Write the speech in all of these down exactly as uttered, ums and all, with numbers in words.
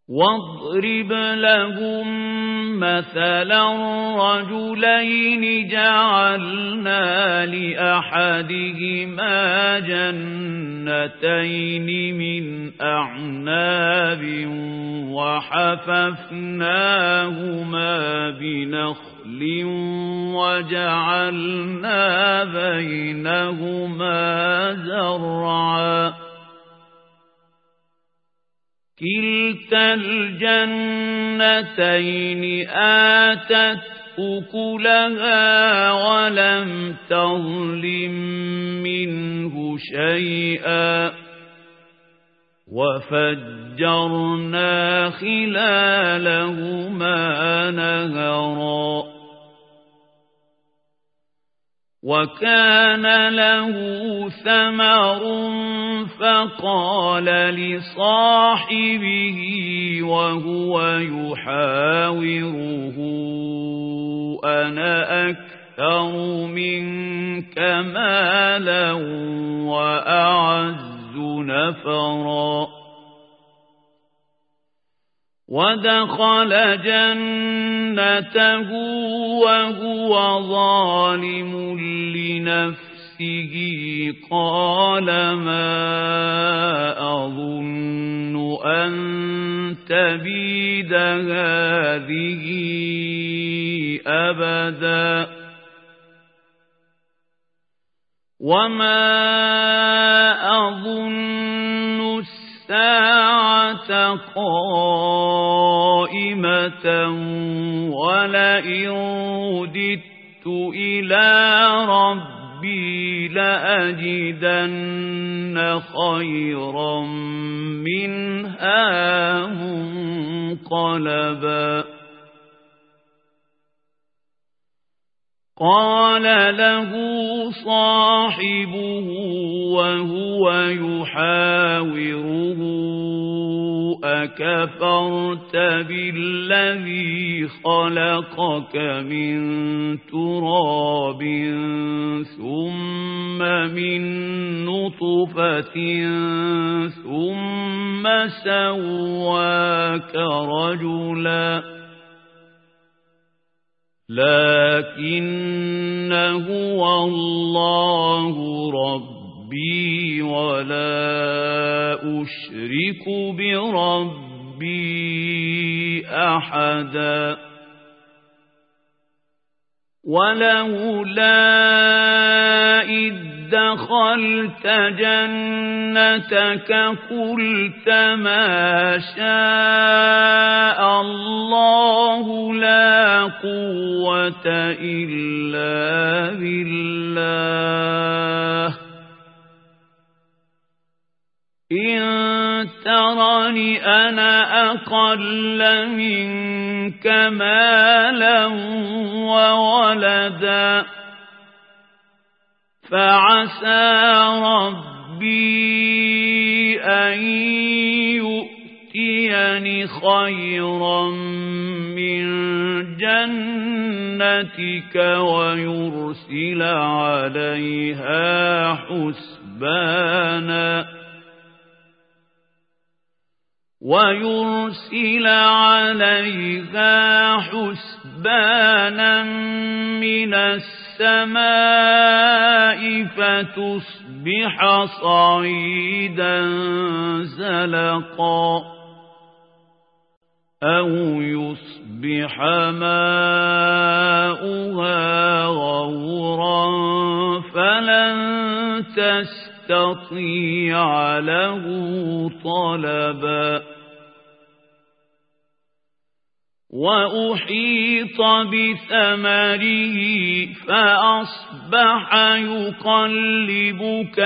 واضرب لهم مثلا رجلين جعلنا لأحدهما جنتين من أعناب وحففناهما بنخل وجعلنا بينهما زرعا كلتا الجنتين آتت أكلها ولم تظلم منه شيئا وفجرنا خلالهما نهرا وكان له ثمر فقال لصاحبه وهو يحاوره أنا أكثر منك مالا وأعز نفرا ودخل جنته وهو ظالم لنفسه قال ما أظن أن تبيد هذه أبدا وما أظن الساعة قائمة ولئن رددت إلى ربي لأجدن خيرا منها منقلبا قال له صاحبه وهو يحاوره أكفرت بالذي خلقك من تراب ثم من نطفة ثم سواك رجلا لكن هو الله ربي ولا أشرك بربي أحدا ولولا إذ دخلت جنتك قلت ما شاء الله لا قوة إلا بالله إن ترني أنا أقل منك مالا وولدا فعسى ربي أن يؤتيني خيرا من جنتك ويرسل عليها حسبانا ويرسل عليها حسبانا من السماء فتصبح صعيدا زلقا أو يصبح ماؤها غورا فلن تستطيع له طلبا وأحيط بثمره فأصبح يقلب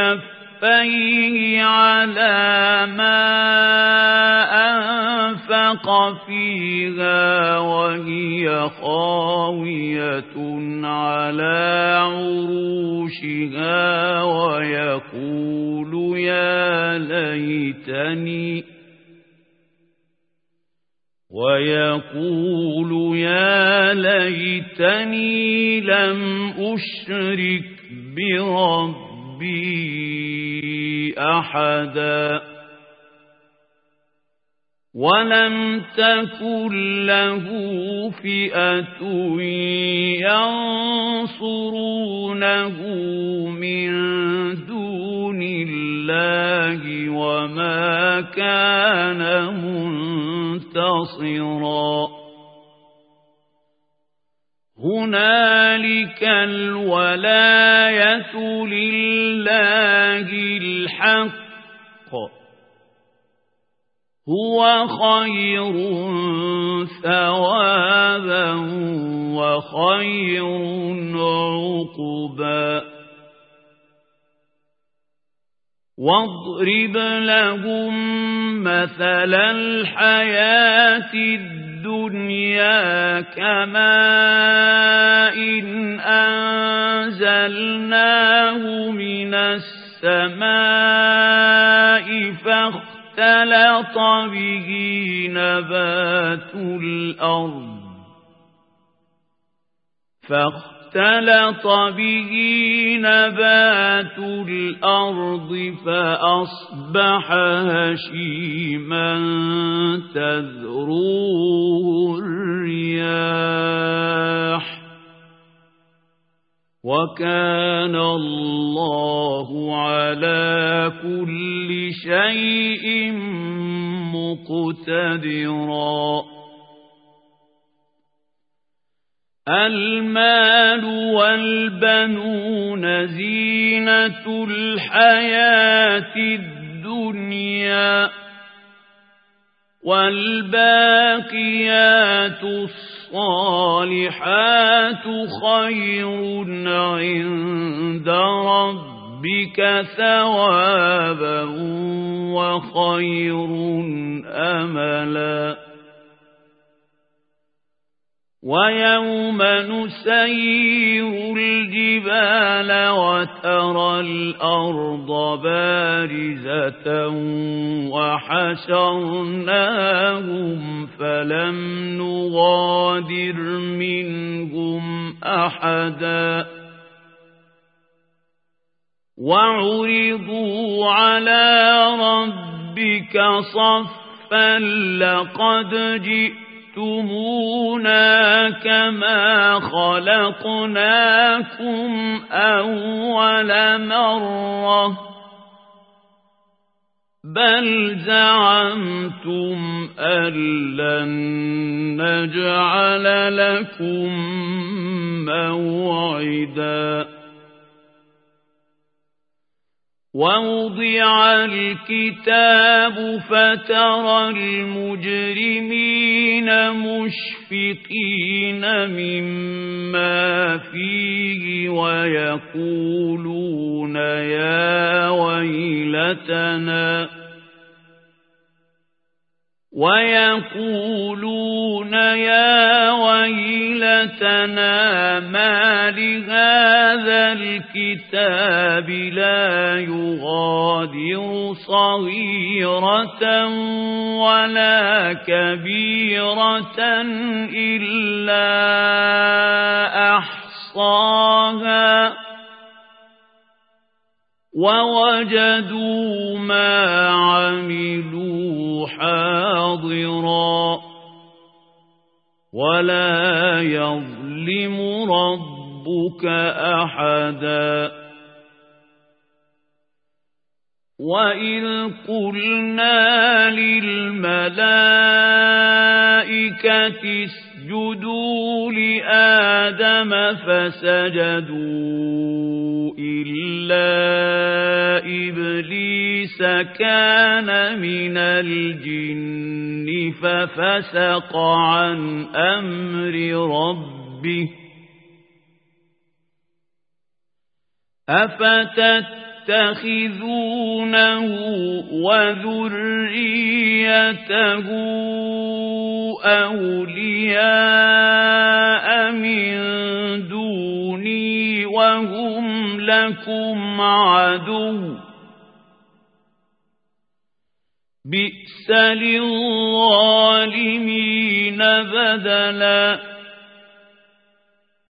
كفيه على ما أنفق فيها وهي خاوية على عروشها ويقول يا ليتني ويقول يا ليتني لم أشرك بربي أحدا ولم تكن له فئة ينصرونه من دون الله وما كان منتصرا هنالك الولاية لله الحق هو خير ثوابا وخير عقبا واضرب لهم مثل الحياة الدنيا كماء إن أنزلناه من السماء فاختلط اختلط به نبات الأرض فاختلط به نبات الأرض فأصبح هشيما تذروه الرياح وكان الله على كل شيء مقتدرا المال والبنون زينة الحياة الدنيا والباقيات الصالحات خير عند ربك ثوابا وخير أملا ويوم نسير الجبال وترى الأرض بارزة وحشرناهم فلم نغادر منهم أحدا وعرضوا على ربك صفا لقد جئت جئتمونا كما خلقناكم أول مرة بل زعمتم أن لن نجعل لكم موعدا ووضع الكتاب فترى المجرمين مشفقين مما فيه ويقولون يا ويلتنا ويقولون يا ويلتنا ما لهذا الكتاب لا يغادر صغيرة ولا كبيرة إلا أحصاها ووجدوا ما عملوا حاضرا ولا يظلم ربك أحدا وإذ قلنا للملائكة اسجدوا لآدم فسجدوا إلا إبليس كان من الجن ففسق عن أمر ربه أفتتخذونه وذريته أولياء من دوني وهم لكم عدو بئس للظالمين بدلا